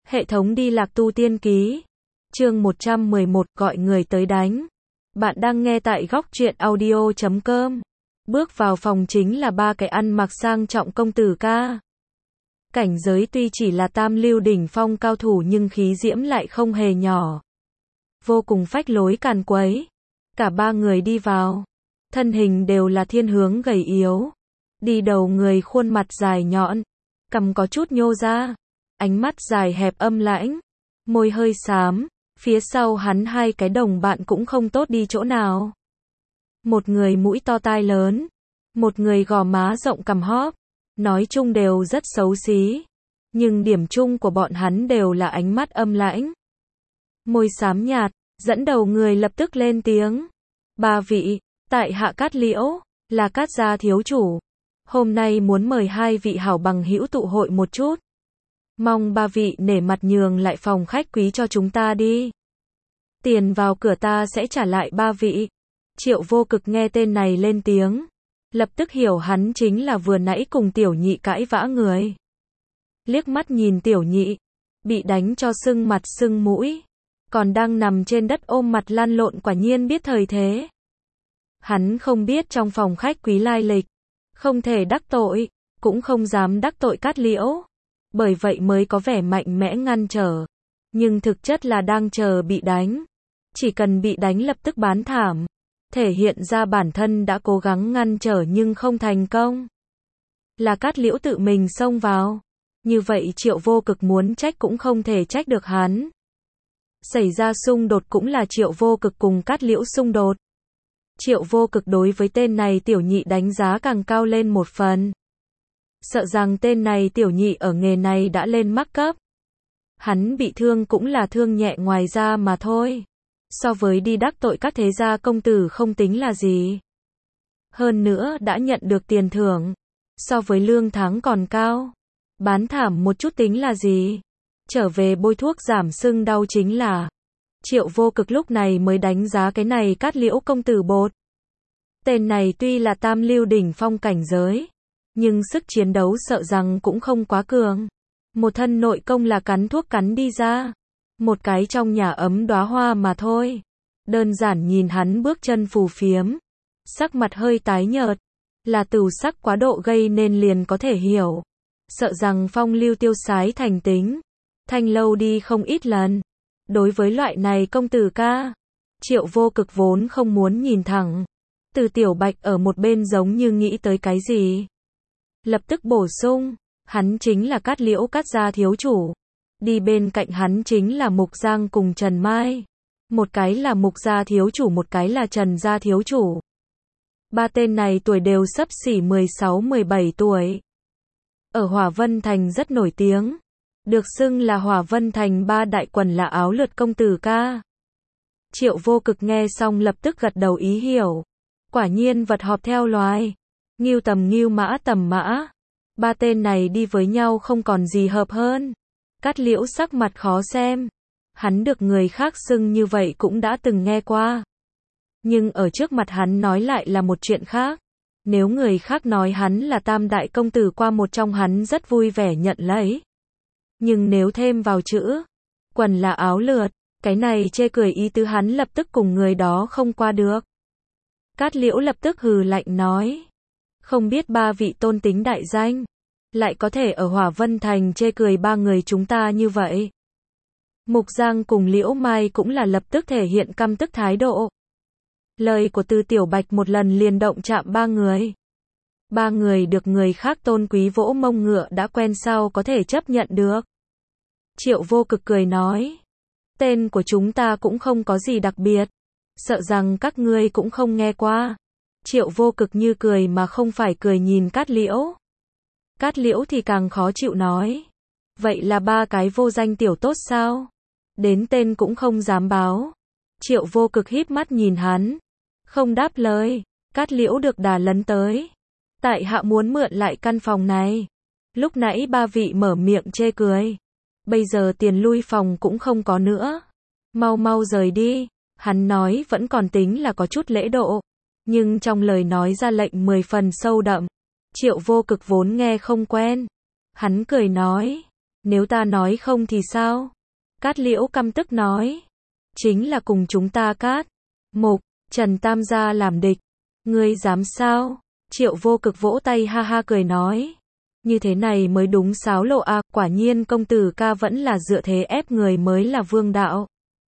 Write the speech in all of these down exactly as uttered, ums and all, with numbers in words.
Hệ thống đi lạc tu tiên ký. Chương một trăm mười một, gọi người tới đánh. Bạn đang nghe tại góc truyện audio chấm com. Bước vào phòng chính là ba cái ăn mặc sang trọng công tử ca. Cảnh giới tuy chỉ là tam lưu đỉnh phong cao thủ nhưng khí diễm lại không hề nhỏ. Vô cùng phách lối càn quấy. Cả ba người đi vào. Thân hình đều là thiên hướng gầy yếu. Đi đầu người khuôn mặt dài nhọn. Cằm có chút nhô ra. Ánh mắt dài hẹp âm lãnh. Môi hơi xám. Phía sau hắn hai cái đồng bạn cũng không tốt đi chỗ nào. Một người mũi to tai lớn. Một người gò má rộng cằm hóp. Nói chung đều rất xấu xí. Nhưng điểm chung của bọn hắn đều là ánh mắt âm lãnh. Môi xám nhạt, dẫn đầu người lập tức lên tiếng. Ba vị, tại hạ Cát Liễu, là Cát gia thiếu chủ. Hôm nay muốn mời hai vị hảo bằng hữu tụ hội một chút. Mong ba vị nể mặt nhường lại phòng khách quý cho chúng ta đi. Tiền vào cửa ta sẽ trả lại ba vị. Triệu Vô Cực nghe tên này lên tiếng. Lập tức hiểu hắn chính là vừa nãy cùng tiểu nhị cãi vã người. Liếc mắt nhìn tiểu nhị. Bị đánh cho sưng mặt sưng mũi. Còn đang nằm trên đất ôm mặt lăn lộn quả nhiên biết thời thế. Hắn không biết trong phòng khách quý lai lịch. Không thể đắc tội. Cũng không dám đắc tội Cát Liễu. Bởi vậy mới có vẻ mạnh mẽ ngăn trở. Nhưng thực chất là đang chờ bị đánh. Chỉ cần bị đánh lập tức bán thảm. Thể hiện ra bản thân đã cố gắng ngăn trở nhưng không thành công. Là Cát Liễu tự mình xông vào. Như vậy Triệu Vô Cực muốn trách cũng không thể trách được hắn. Xảy ra xung đột cũng là Triệu Vô Cực cùng Cát Liễu xung đột. Triệu Vô Cực đối với tên này tiểu nhị đánh giá càng cao lên một phần. Sợ rằng tên này tiểu nhị ở nghề này đã lên mắc cấp. Hắn bị thương cũng là thương nhẹ ngoài ra mà thôi. So với đi đắc tội các thế gia công tử không tính là gì. Hơn nữa đã nhận được tiền thưởng. So với lương tháng còn cao. Bán thảm một chút tính là gì. Trở về bôi thuốc giảm sưng đau chính là. Triệu Vô Cực lúc này mới đánh giá cái này Cát Liễu công tử bột. Tên này tuy là tam lưu đỉnh phong cảnh giới. Nhưng sức chiến đấu sợ rằng cũng không quá cường. Một thân nội công là cắn thuốc cắn đi ra. Một cái trong nhà ấm đóa hoa mà thôi. Đơn giản nhìn hắn bước chân phù phiếm. Sắc mặt hơi tái nhợt. Là tửu sắc quá độ gây nên liền có thể hiểu. Sợ rằng phong lưu tiêu sái thành tính. Thanh lâu đi không ít lần. Đối với loại này công tử ca. Triệu Vô Cực vốn không muốn nhìn thẳng. Từ Tiểu Bạch ở một bên giống như nghĩ tới cái gì. Lập tức bổ sung. Hắn chính là Cát Liễu Cát gia thiếu chủ. Đi bên cạnh hắn chính là Mục Giang cùng Trần Mai. Một cái là Mục gia thiếu chủ, một cái là Trần gia thiếu chủ. Ba tên này tuổi đều xấp xỉ mười sáu mười bảy tuổi. Ở Hỏa Vân Thành rất nổi tiếng. Được xưng là Hỏa Vân Thành ba đại quần là áo lượt công tử ca. Triệu Vô Cực nghe xong lập tức gật đầu ý hiểu. Quả nhiên vật họp theo loài. Ngưu tầm ngưu mã tầm mã. Ba tên này đi với nhau không còn gì hợp hơn. Cát Liễu sắc mặt khó xem. Hắn được người khác xưng như vậy cũng đã từng nghe qua. Nhưng ở trước mặt hắn nói lại là một chuyện khác. Nếu người khác nói hắn là tam đại công tử qua một trong hắn rất vui vẻ nhận lấy. Nhưng nếu thêm vào chữ quần là áo lượt, cái này chê cười ý tứ hắn lập tức cùng người đó không qua được. Cát Liễu lập tức hừ lạnh nói. Không biết ba vị tôn tính đại danh. Lại có thể ở Hỏa Vân Thành chê cười ba người chúng ta như vậy. Mục Giang cùng Liễu Mai cũng là lập tức thể hiện căm tức thái độ. Lời của Từ Tiểu Bạch một lần liền động chạm ba người. Ba người được người khác tôn quý vỗ mông ngựa đã quen sao có thể chấp nhận được. Triệu Vô Cực cười nói. Tên của chúng ta cũng không có gì đặc biệt. Sợ rằng các ngươi cũng không nghe qua. Triệu Vô Cực như cười mà không phải cười nhìn Cát Liễu. Cát Liễu thì càng khó chịu nói. Vậy là ba cái vô danh tiểu tốt sao? Đến tên cũng không dám báo. Triệu Vô Cực híp mắt nhìn hắn. Không đáp lời. Cát Liễu được đà lấn tới. Tại hạ muốn mượn lại căn phòng này. Lúc nãy ba vị mở miệng chê cười. Bây giờ tiền lui phòng cũng không có nữa. Mau mau rời đi. Hắn nói vẫn còn tính là có chút lễ độ. Nhưng trong lời nói ra lệnh mười phần sâu đậm. Triệu Vô Cực vốn nghe không quen. Hắn cười nói. Nếu ta nói không thì sao? Cát Liễu căm tức nói. Chính là cùng chúng ta Cát, Mục, Trần tam gia làm địch. Ngươi dám sao? Triệu Vô Cực vỗ tay ha ha cười nói. Như thế này mới đúng sáo lộ a, quả nhiên công tử ca vẫn là dựa thế ép người mới là vương đạo.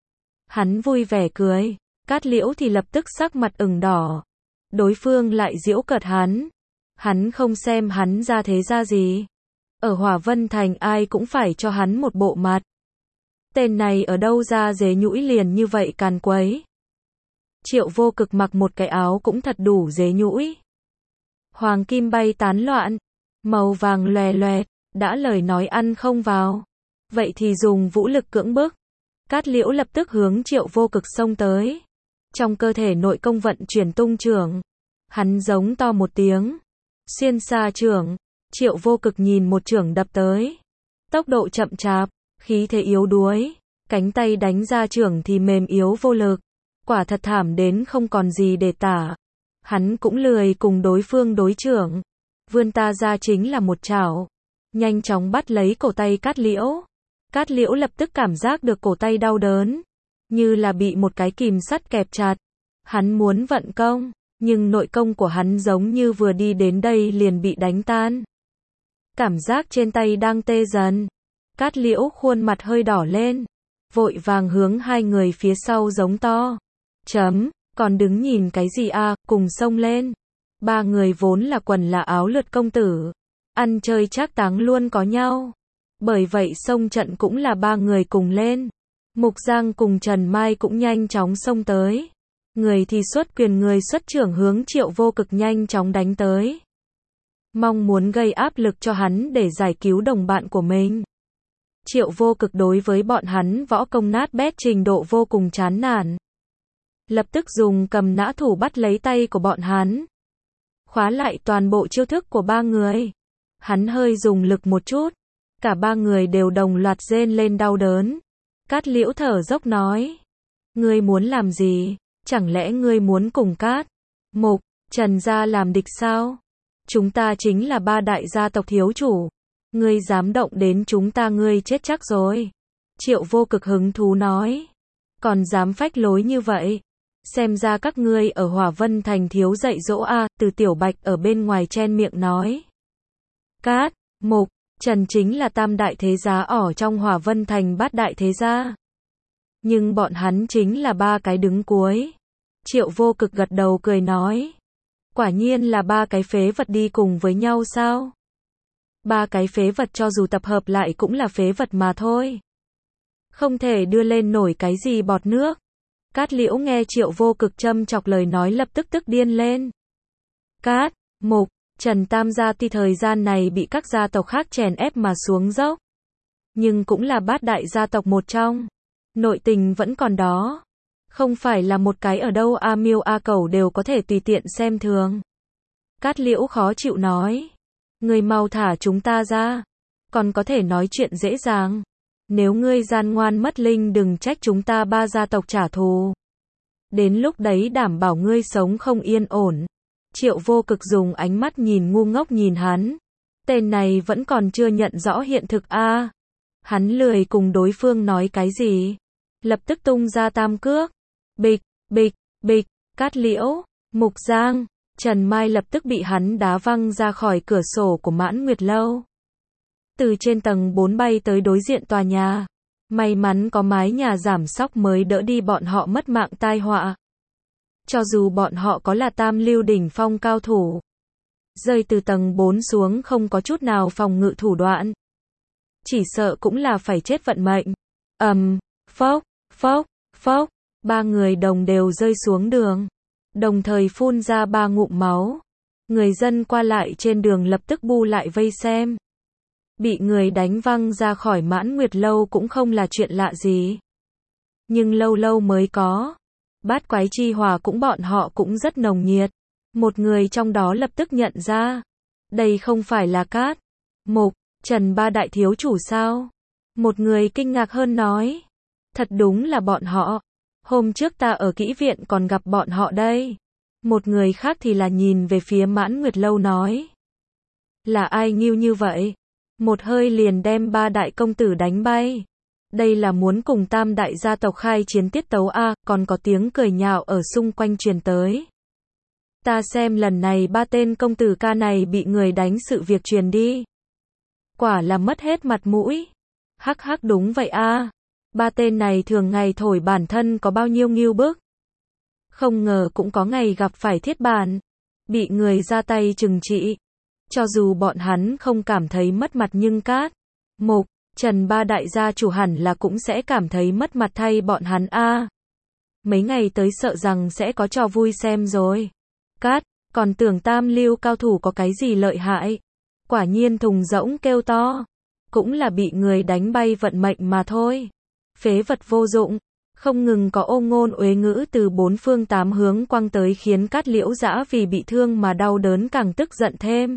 Hắn vui vẻ cười, Cát Liễu thì lập tức sắc mặt ửng đỏ. Đối phương lại giễu cợt hắn. Hắn không xem hắn ra thế ra gì. Ở Hỏa Vân Thành ai cũng phải cho hắn một bộ mặt. Tên này ở đâu ra dế nhũi liền như vậy càn quấy. Triệu Vô Cực mặc một cái áo cũng thật đủ dế nhũi. Hoàng kim bay tán loạn, màu vàng lòe loẹt, đã lời nói ăn không vào. Vậy thì dùng vũ lực cưỡng bức. Cát Liễu lập tức hướng Triệu Vô Cực xông tới. Trong cơ thể nội công vận chuyển tung trưởng. Hắn giống to một tiếng. Xuyên xa trưởng. Triệu Vô Cực nhìn một trưởng đập tới. Tốc độ chậm chạp, khí thế yếu đuối. Cánh tay đánh ra trưởng thì mềm yếu vô lực. Quả thật thảm đến không còn gì để tả. Hắn cũng lười cùng đối phương đối trưởng. Vươn ta ra chính là một chảo. Nhanh chóng bắt lấy cổ tay Cát Liễu. Cát Liễu lập tức cảm giác được cổ tay đau đớn. Như là bị một cái kìm sắt kẹp chặt. Hắn muốn vận công. Nhưng nội công của hắn giống như vừa đi đến đây liền bị đánh tan. Cảm giác trên tay đang tê dần. Cát Liễu khuôn mặt hơi đỏ lên. Vội vàng hướng hai người phía sau giống to. Chấm, còn đứng nhìn cái gì a, cùng xông lên. Ba người vốn là quần là áo lượt công tử. Ăn chơi trác táng luôn có nhau. Bởi vậy xông trận cũng là ba người cùng lên. Mục Giang cùng Trần Mai cũng nhanh chóng xông tới. Người thì xuất quyền người xuất trưởng hướng Triệu Vô Cực nhanh chóng đánh tới. Mong muốn gây áp lực cho hắn để giải cứu đồng bạn của mình. Triệu Vô Cực đối với bọn hắn võ công nát bét trình độ vô cùng chán nản. Lập tức dùng cầm nã thủ bắt lấy tay của bọn hắn. Khóa lại toàn bộ chiêu thức của ba người. Hắn hơi dùng lực một chút. Cả ba người đều đồng loạt rên lên đau đớn. Cát Liễu thở dốc nói. Ngươi muốn làm gì? Chẳng lẽ ngươi muốn cùng Cát, Mục, Trần gia làm địch sao? Chúng ta chính là ba đại gia tộc thiếu chủ. Ngươi dám động đến chúng ta ngươi chết chắc rồi. Triệu Vô Cực hứng thú nói. Còn dám phách lối như vậy? Xem ra các ngươi ở Hỏa Vân Thành thiếu dạy dỗ a, Từ Tiểu Bạch ở bên ngoài chen miệng nói. Cát, Mục, Trần chính là tam đại thế gia ở trong Hỏa Vân Thành bát đại thế gia. Nhưng bọn hắn chính là ba cái đứng cuối. Triệu Vô Cực gật đầu cười nói. Quả nhiên là ba cái phế vật đi cùng với nhau sao? Ba cái phế vật cho dù tập hợp lại cũng là phế vật mà thôi. Không thể đưa lên nổi cái gì bọt nước. Cát Liễu nghe Triệu Vô Cực châm chọc lời nói lập tức tức điên lên. Cát, Mục, Trần tam gia tuy thời gian này bị các gia tộc khác chèn ép mà xuống dốc. Nhưng cũng là bát đại gia tộc một trong. Nội tình vẫn còn đó. Không phải là một cái ở đâu A Miêu A Cẩu đều có thể tùy tiện xem thường. Cát Liễu khó chịu nói. Ngươi mau thả chúng ta ra. Còn có thể nói chuyện dễ dàng. Nếu ngươi gian ngoan mất linh đừng trách chúng ta ba gia tộc trả thù. Đến lúc đấy đảm bảo ngươi sống không yên ổn. Triệu Vô Cực dùng ánh mắt nhìn ngu ngốc nhìn hắn. Tên này vẫn còn chưa nhận rõ hiện thực a. À. Hắn lười cùng đối phương nói cái gì. Lập tức tung ra tam cước. Bịch, bịch, bịch, Cát Liễu, Mục Giang, Trần Mai lập tức bị hắn đá văng ra khỏi cửa sổ của Mãn Nguyệt Lâu. Từ trên tầng bốn bay tới đối diện tòa nhà. May mắn có mái nhà giảm sóc mới đỡ đi bọn họ mất mạng tai họa. Cho dù bọn họ có là tam lưu đỉnh phong cao thủ. Rơi từ tầng bốn xuống không có chút nào phòng ngự thủ đoạn. Chỉ sợ cũng là phải chết vận mệnh. Ầm, um, phốc, phốc, phốc. Ba người đồng đều rơi xuống đường. Đồng thời phun ra ba ngụm máu. Người dân qua lại trên đường lập tức bu lại vây xem. Bị người đánh văng ra khỏi Mãn Nguyệt Lâu cũng không là chuyện lạ gì. Nhưng lâu lâu mới có. Bát quái chi hỏa cũng bọn họ cũng rất nồng nhiệt. Một người trong đó lập tức nhận ra. Đây không phải là Cát, Mục, Trần ba đại thiếu chủ sao? Một người kinh ngạc hơn nói. Thật đúng là bọn họ. Hôm trước ta ở kỹ viện còn gặp bọn họ đây. Một người khác thì là nhìn về phía Mãn Nguyệt Lâu nói. Là ai nghiêu như vậy? một hơi liền đem ba đại công tử đánh bay. Đây là muốn cùng tam đại gia tộc khai chiến tiết tấu a, còn có tiếng cười nhạo ở xung quanh truyền tới. Ta xem lần này ba tên công tử ca này bị người đánh sự việc truyền đi. Quả là mất hết mặt mũi. Hắc hắc đúng vậy a. Ba tên này thường ngày thổi bản thân có bao nhiêu ngưu bức. Không ngờ cũng có ngày gặp phải thiết bản. Bị người ra tay trừng trị. Cho dù bọn hắn không cảm thấy mất mặt nhưng Cát, Mục, Trần ba đại gia chủ hẳn là cũng sẽ cảm thấy mất mặt thay bọn hắn a. Mấy ngày tới sợ rằng sẽ có trò vui xem rồi. Cát, còn tưởng tam lưu cao thủ có cái gì lợi hại. Quả nhiên thùng rỗng kêu to. Cũng là bị người đánh bay vận mệnh mà thôi. Phế vật vô dụng. Không ngừng có ôm ngôn uế ngữ từ bốn phương tám hướng quăng tới khiến Cát Liễu Dã vì bị thương mà đau đớn càng tức giận thêm.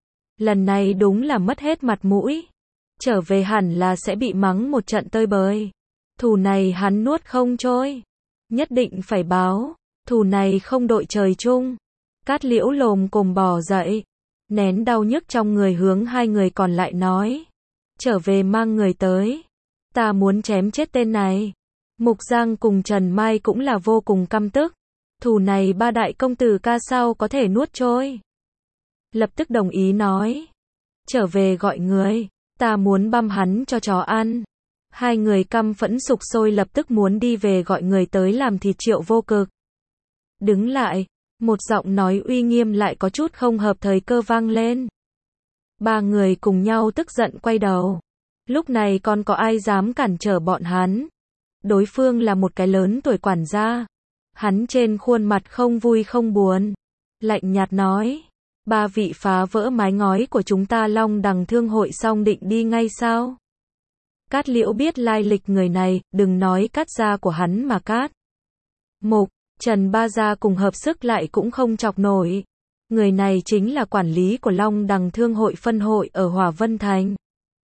Lần này đúng là mất hết mặt mũi. Trở về hẳn là sẽ bị mắng một trận tơi bời. Thù này hắn nuốt không trôi. Nhất định phải báo. Thù này không đội trời chung. Cát Liễu lồm cồm bò dậy. Nén đau nhức trong người hướng hai người còn lại nói. Trở về mang người tới. Ta muốn chém chết tên này. Mục Giang cùng Trần Mai cũng là vô cùng căm tức. Thù này ba đại công tử ca sao có thể nuốt trôi. Lập tức đồng ý nói. Trở về gọi người. Ta muốn băm hắn cho chó ăn. Hai người căm phẫn sục sôi lập tức muốn đi về gọi người tới làm thịt Triệu Vô Cực. Đứng lại. Một giọng nói uy nghiêm lại có chút không hợp thời cơ vang lên. Ba người cùng nhau tức giận quay đầu. Lúc này còn có ai dám cản trở bọn hắn. Đối phương là một cái lớn tuổi quản gia. Hắn trên khuôn mặt không vui không buồn. Lạnh nhạt nói. Ba vị phá vỡ mái ngói của chúng ta Long Đằng Thương hội xong định đi ngay sao? Cát Liễu biết lai lịch người này, đừng nói Cát gia của hắn mà Cát, Mục, Trần ba gia cùng hợp sức lại cũng không chọc nổi. Người này chính là quản lý của Long Đằng Thương hội phân hội ở Hỏa Vân Thành.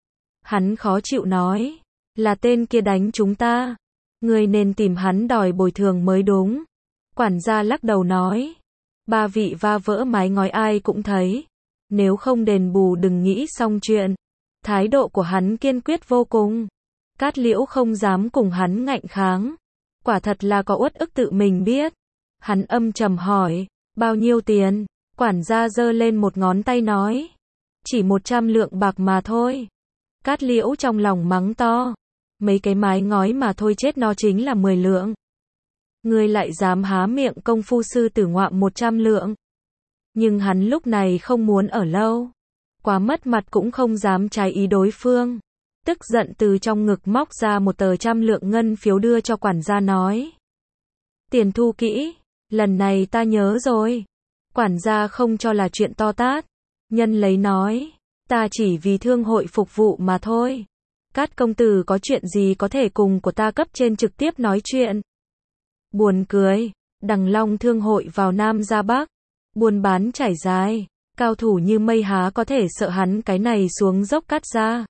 Hắn khó chịu nói. Là tên kia đánh chúng ta. Người nên tìm hắn đòi bồi thường mới đúng. Quản gia lắc đầu nói. Ba vị va vỡ mái ngói ai cũng thấy. Nếu không đền bù đừng nghĩ xong chuyện. Thái độ của hắn kiên quyết vô cùng. Cát Liễu không dám cùng hắn ngạnh kháng. Quả thật là có uất ức tự mình biết. Hắn âm trầm hỏi. Bao nhiêu tiền? Quản gia giơ lên một ngón tay nói. Chỉ một trăm lượng bạc mà thôi. Cát Liễu trong lòng mắng to. Mấy cái mái ngói mà thôi chết nó chính là mười lượng. Ngươi lại dám há miệng công phu sư tử ngoạm một trăm lượng. Nhưng hắn lúc này không muốn ở lâu. Quá mất mặt cũng không dám trái ý đối phương. Tức giận từ trong ngực móc ra một tờ trăm lượng ngân phiếu đưa cho quản gia nói. Tiền thu kỹ, lần này ta nhớ rồi. Quản gia không cho là chuyện to tát. Nhân lấy nói, ta chỉ vì thương hội phục vụ mà thôi. Cát công tử có chuyện gì có thể cùng của ta cấp trên trực tiếp nói chuyện. Buồn cười, Đằng Long Thương hội vào Nam ra Bắc. Buôn bán trải dài, cao thủ như mây há có thể sợ hắn cái này xuống dốc Cát ra.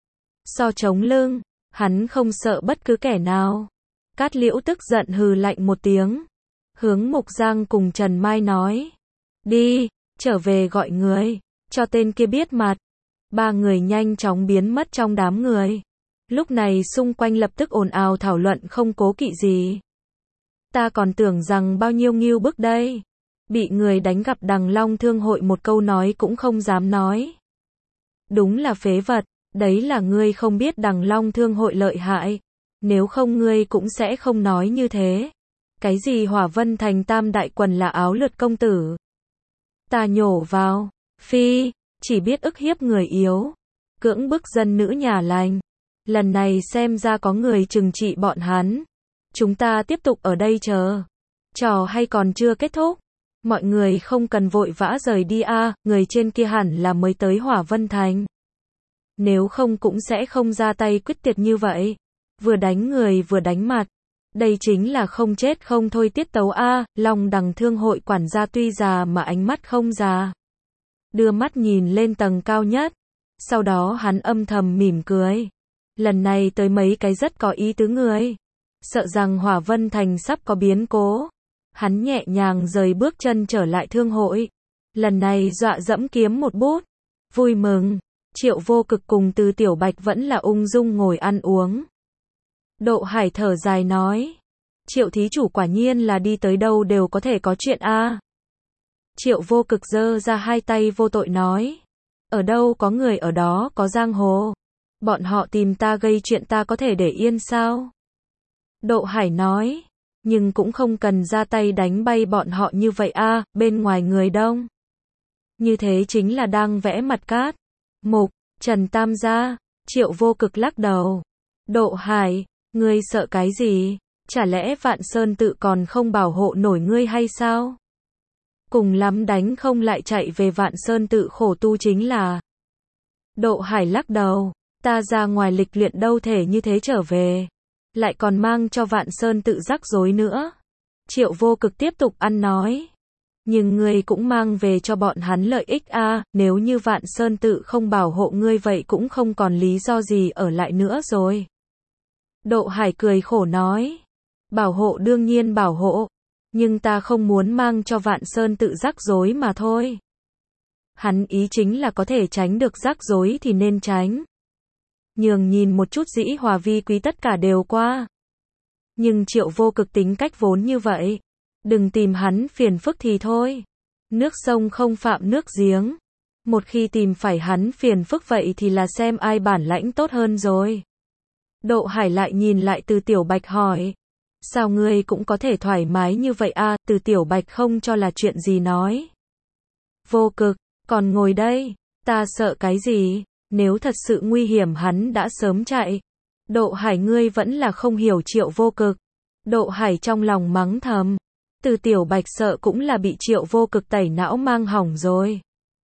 So chống lưng, hắn không sợ bất cứ kẻ nào. Cát Liễu tức giận hừ lạnh một tiếng. Hướng Mục Giang cùng Trần Mai nói. Đi, trở về gọi người, cho tên kia biết mặt. Ba người nhanh chóng biến mất trong đám người. Lúc này xung quanh lập tức ồn ào thảo luận không cố kỵ gì. Ta còn tưởng rằng bao nhiêu ngưu bức đây. Bị người đánh gặp Đằng Long Thương hội một câu nói cũng không dám nói. Đúng là phế vật, đấy là ngươi không biết Đằng Long Thương hội lợi hại. Nếu không ngươi cũng sẽ không nói như thế. Cái gì Hỏa Vân Thành tam đại quần là áo lượt công tử. Ta nhổ vào, phi, chỉ biết ức hiếp người yếu. Cưỡng bức dân nữ nhà lành. Lần này xem ra có người trừng trị bọn hắn. Chúng ta tiếp tục ở đây chờ. Trò hay còn chưa kết thúc. Mọi người không cần vội vã rời đi a, à, người trên kia hẳn là mới tới Hỏa Vân Thành. Nếu không cũng sẽ không ra tay quyết tuyệt như vậy. Vừa đánh người vừa đánh mặt. Đây chính là không chết không thôi tiết tấu a, à, Long Đằng Thương hội quản gia tuy già mà ánh mắt không già. Đưa mắt nhìn lên tầng cao nhất. Sau đó hắn âm thầm mỉm cười. Lần này tới mấy cái rất có ý tứ người. Sợ rằng Hỏa Vân Thành sắp có biến cố. Hắn nhẹ nhàng rời bước chân trở lại thương hội. Lần này dọa dẫm kiếm một bút. Vui mừng. Triệu Vô Cực cùng Từ Tiểu Bạch vẫn là ung dung ngồi ăn uống. Độ Hải thở dài nói. Triệu thí chủ quả nhiên là đi tới đâu đều có thể có chuyện a. Triệu Vô Cực giơ ra hai tay vô tội nói. Ở đâu có người ở đó có giang hồ. Bọn họ tìm ta gây chuyện ta có thể để yên sao? Độ Hải nói. Nhưng cũng không cần ra tay đánh bay bọn họ như vậy a, bên ngoài người đông. Như thế chính là đang vẽ mặt cát. Mục, Trần Tam gia. Triệu Vô Cực lắc đầu. Độ Hải, ngươi sợ cái gì? Chả lẽ Vạn Sơn tự còn không bảo hộ nổi ngươi hay sao? Cùng lắm đánh không lại chạy về Vạn Sơn tự khổ tu chính là. Độ Hải lắc đầu. Ta ra ngoài lịch luyện đâu thể như thế trở về. Lại còn mang cho Vạn Sơn tự rắc rối nữa. Triệu Vô Cực tiếp tục ăn nói. Nhưng ngươi cũng mang về cho bọn hắn lợi ích a, nếu như Vạn Sơn tự không bảo hộ ngươi vậy cũng không còn lý do gì ở lại nữa rồi. Độ Hải cười khổ nói. Bảo hộ đương nhiên bảo hộ. Nhưng ta không muốn mang cho Vạn Sơn tự rắc rối mà thôi. Hắn ý chính là có thể tránh được rắc rối thì nên tránh. Nhường nhìn một chút dĩ hòa vi quý tất cả đều qua. Nhưng Triệu Vô Cực tính cách vốn như vậy. Đừng tìm hắn phiền phức thì thôi. Nước sông không phạm nước giếng. Một khi tìm phải hắn phiền phức vậy thì là xem ai bản lãnh tốt hơn rồi. Độ Hải lại nhìn lại Từ Tiểu Bạch hỏi. Sao ngươi cũng có thể thoải mái như vậy a? Từ Tiểu Bạch không cho là chuyện gì nói. Vô Cực, còn ngồi đây. Ta sợ cái gì? Nếu thật sự nguy hiểm hắn đã sớm chạy. Độ Hải ngươi vẫn là không hiểu Triệu Vô Cực. Độ Hải trong lòng mắng thầm. Từ Tiểu Bạch sợ cũng là bị Triệu Vô Cực tẩy não mang hỏng rồi.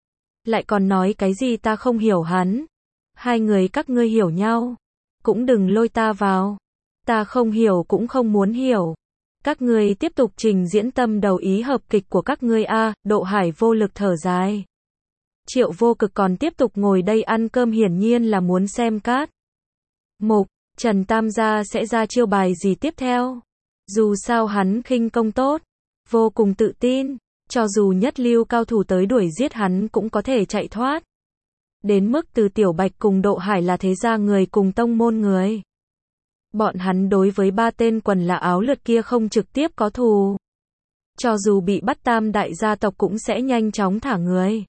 Lại còn nói cái gì ta không hiểu hắn. Hai người các ngươi hiểu nhau. Cũng đừng lôi ta vào. Ta không hiểu cũng không muốn hiểu. Các ngươi tiếp tục trình diễn tâm đầu ý hợp kịch của các ngươi a. Độ Hải vô lực thở dài. Triệu Vô Cực còn tiếp tục ngồi đây ăn cơm hiển nhiên là muốn xem cát. Mục, Trần Tam gia sẽ ra chiêu bài gì tiếp theo? Dù sao hắn khinh công tốt, vô cùng tự tin, cho dù nhất lưu cao thủ tới đuổi giết hắn cũng có thể chạy thoát. Đến mức Từ Tiểu Bạch cùng Độ Hải là thế gia người cùng tông môn người. Bọn hắn đối với ba tên quần là áo lượt kia không trực tiếp có thù. Cho dù bị bắt tam đại gia tộc cũng sẽ nhanh chóng thả người.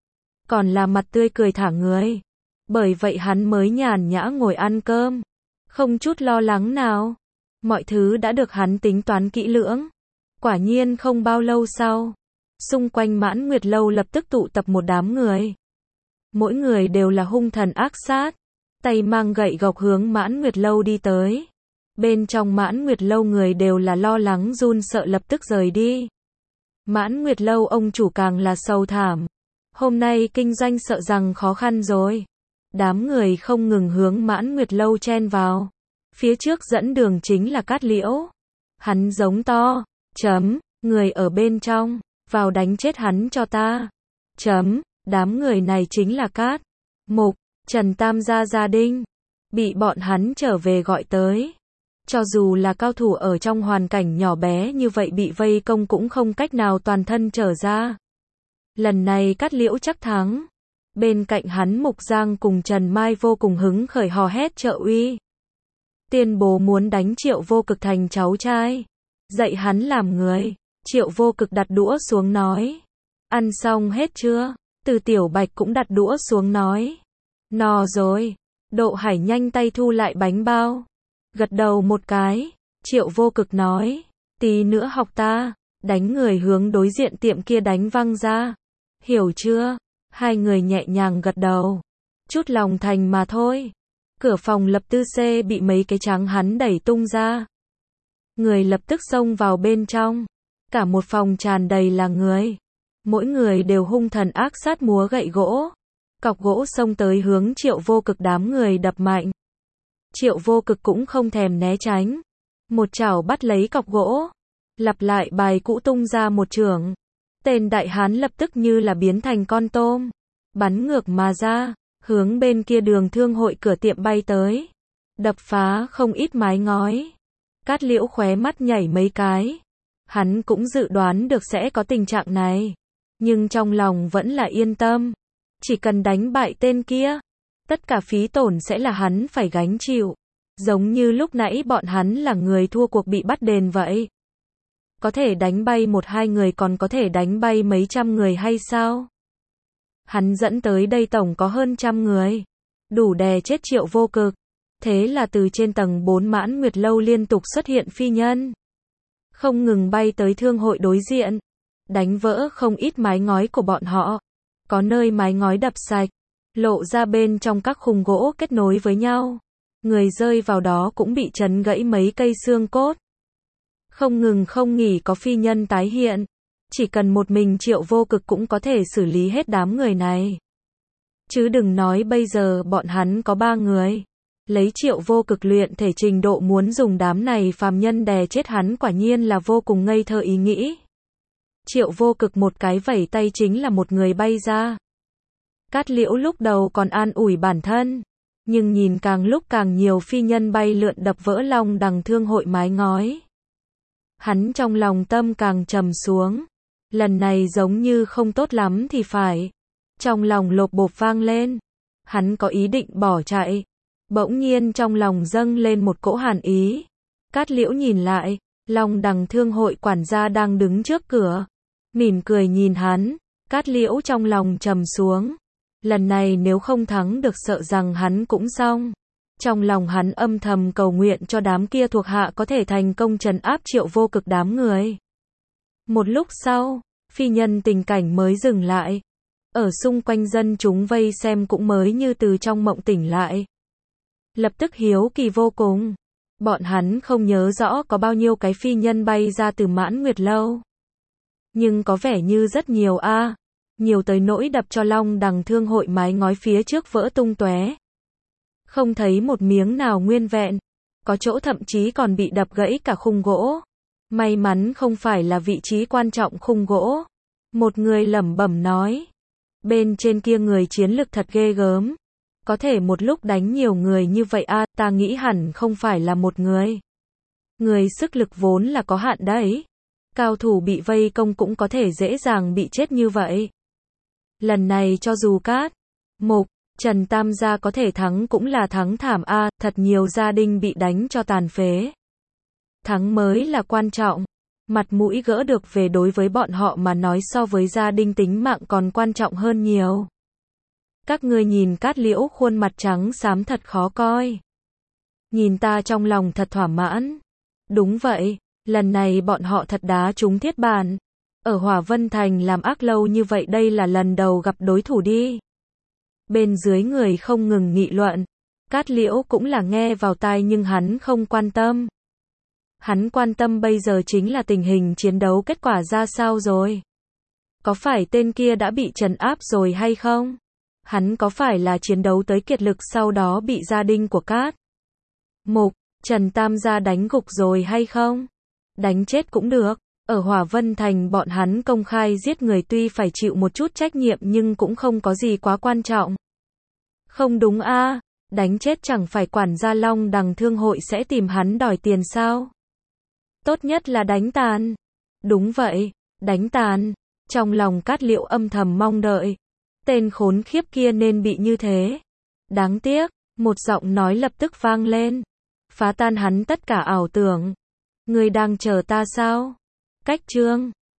Còn là mặt tươi cười thả người. Bởi vậy hắn mới nhàn nhã ngồi ăn cơm. Không chút lo lắng nào. Mọi thứ đã được hắn tính toán kỹ lưỡng. Quả nhiên không bao lâu sau. Xung quanh Mãn Nguyệt Lâu lập tức tụ tập một đám người. Mỗi người đều là hung thần ác sát. Tay mang gậy gộc hướng Mãn Nguyệt Lâu đi tới. Bên trong Mãn Nguyệt Lâu người đều là lo lắng run sợ lập tức rời đi. Mãn Nguyệt Lâu ông chủ càng là sầu thảm. Hôm nay kinh doanh sợ rằng khó khăn rồi. Đám người không ngừng hướng Mãn Nguyệt Lâu chen vào. Phía trước dẫn đường chính là Cát Liễu. Hắn giống to. Chấm, người ở bên trong. Vào đánh chết hắn cho ta. Chấm, đám người này chính là Cát. Mục, Trần Tam gia gia đình. Bị bọn hắn trở về gọi tới. Cho dù là cao thủ ở trong hoàn cảnh nhỏ bé như vậy bị vây công cũng không cách nào toàn thân trở ra. Lần này Cát Liễu chắc thắng. Bên cạnh hắn Mục Giang cùng Trần Mai vô cùng hứng khởi hò hét trợ uy. Tiên bố muốn đánh Triệu Vô Cực thành cháu trai. Dạy hắn làm người. Triệu Vô Cực đặt đũa xuống nói. Ăn xong hết chưa? Từ Tiểu Bạch cũng đặt đũa xuống nói. No rồi. Độ Hải nhanh tay thu lại bánh bao. Gật đầu một cái. Triệu Vô Cực nói. Tí nữa học ta. Đánh người hướng đối diện tiệm kia đánh văng ra. Hiểu chưa? Hai người nhẹ nhàng gật đầu. Chút lòng thành mà thôi. Cửa phòng lập tư C bị mấy cái trắng hắn đẩy tung ra. Người lập tức xông vào bên trong. Cả một phòng tràn đầy là người. Mỗi người đều hung thần ác sát múa gậy gỗ. Cọc gỗ xông tới hướng Triệu Vô Cực đám người đập mạnh. Triệu Vô Cực cũng không thèm né tránh. Một chảo bắt lấy cọc gỗ. Lặp lại bài cũ tung ra một chưởng. Tên đại hán lập tức như là biến thành con tôm. Bắn ngược mà ra. Hướng bên kia đường thương hội cửa tiệm bay tới. Đập phá không ít mái ngói. Cát Liễu khóe mắt nhảy mấy cái. Hắn cũng dự đoán được sẽ có tình trạng này. Nhưng trong lòng vẫn là yên tâm. Chỉ cần đánh bại tên kia, tất cả phí tổn sẽ là hắn phải gánh chịu. Giống như lúc nãy bọn hắn là người thua cuộc bị bắt đền vậy. Có thể đánh bay một hai người còn có thể đánh bay mấy trăm người hay sao? Hắn dẫn tới đây tổng có hơn trăm người. Đủ đè chết Triệu Vô Cực. Thế là từ trên tầng bốn Mãn Nguyệt Lâu liên tục xuất hiện phi nhân. Không ngừng bay tới thương hội đối diện. Đánh vỡ không ít mái ngói của bọn họ. Có nơi mái ngói đập sạch. Lộ ra bên trong các khung gỗ kết nối với nhau. Người rơi vào đó cũng bị chấn gãy mấy cây xương cốt. Không ngừng không nghỉ có phi nhân tái hiện. Chỉ cần một mình Triệu Vô Cực cũng có thể xử lý hết đám người này. Chứ đừng nói bây giờ bọn hắn có ba người. Lấy Triệu Vô Cực luyện thể trình độ muốn dùng đám này phàm nhân đè chết hắn quả nhiên là vô cùng ngây thơ ý nghĩ. Triệu Vô Cực một cái vẩy tay chính là một người bay ra. Cát Liễu lúc đầu còn an ủi bản thân. Nhưng nhìn càng lúc càng nhiều phi nhân bay lượn đập vỡ long đằng thương hội mái ngói. Hắn trong lòng tâm càng trầm xuống. Lần này giống như không tốt lắm thì phải. Trong lòng lộp bộp vang lên. Hắn có ý định bỏ chạy. Bỗng nhiên trong lòng dâng lên một cỗ hàn ý. Cát Liễu nhìn lại. Long đằng thương hội quản gia đang đứng trước cửa. Mỉm cười nhìn hắn. Cát Liễu trong lòng trầm xuống. Lần này nếu không thắng được sợ rằng hắn cũng xong. Trong lòng hắn âm thầm cầu nguyện cho đám kia thuộc hạ có thể thành công trấn áp Triệu Vô Cực đám người. Một lúc sau, phi nhân tình cảnh mới dừng lại. Ở xung quanh dân chúng vây xem cũng mới như từ trong mộng tỉnh lại. Lập tức hiếu kỳ vô cùng. Bọn hắn không nhớ rõ có bao nhiêu cái phi nhân bay ra từ Mãn Nguyệt Lâu. Nhưng có vẻ như rất nhiều a. À. Nhiều tới nỗi đập cho long đằng thương hội mái ngói phía trước vỡ tung tóe. Không thấy một miếng nào nguyên vẹn. Có chỗ thậm chí còn bị đập gãy cả khung gỗ. May mắn không phải là vị trí quan trọng khung gỗ. Một người lẩm bẩm nói. Bên trên kia người chiến lực thật ghê gớm. Có thể một lúc đánh nhiều người như vậy a, à, ta nghĩ hẳn không phải là một người. Người sức lực vốn là có hạn đấy. Cao thủ bị vây công cũng có thể dễ dàng bị chết như vậy. Lần này cho dù Cát, Mục, Trần Tam gia có thể thắng cũng là thắng thảm a, à, thật nhiều gia đình bị đánh cho tàn phế. Thắng mới là quan trọng. Mặt mũi gỡ được về đối với bọn họ mà nói so với gia đình tính mạng còn quan trọng hơn nhiều. Các ngươi nhìn Cát Liễu khuôn mặt trắng xám thật khó coi. Nhìn ta trong lòng thật thỏa mãn. Đúng vậy, lần này bọn họ thật đá trúng thiết bản. Ở Hỏa Vân Thành làm ác lâu như vậy đây là lần đầu gặp đối thủ đi. Bên dưới người không ngừng nghị luận. Cát Liễu cũng là nghe vào tai nhưng hắn không quan tâm. Hắn quan tâm bây giờ chính là tình hình chiến đấu kết quả ra sao rồi. Có phải tên kia đã bị trấn áp rồi hay không? Hắn có phải là chiến đấu tới kiệt lực sau đó bị gia đình của Cát, Mục, Trần Tam gia đánh gục rồi hay không? Đánh chết cũng được. Ở Hỏa Vân Thành bọn hắn công khai giết người tuy phải chịu một chút trách nhiệm nhưng cũng không có gì quá quan trọng. Không đúng a, à, đánh chết chẳng phải quản gia Long đằng thương hội sẽ tìm hắn đòi tiền sao? Tốt nhất là đánh tàn. Đúng vậy, đánh tàn. Trong lòng Cát Liễu âm thầm mong đợi. Tên khốn khiếp kia nên bị như thế. Đáng tiếc, một giọng nói lập tức vang lên. Phá tan hắn tất cả ảo tưởng. Ngươi đang chờ ta sao? Cách chương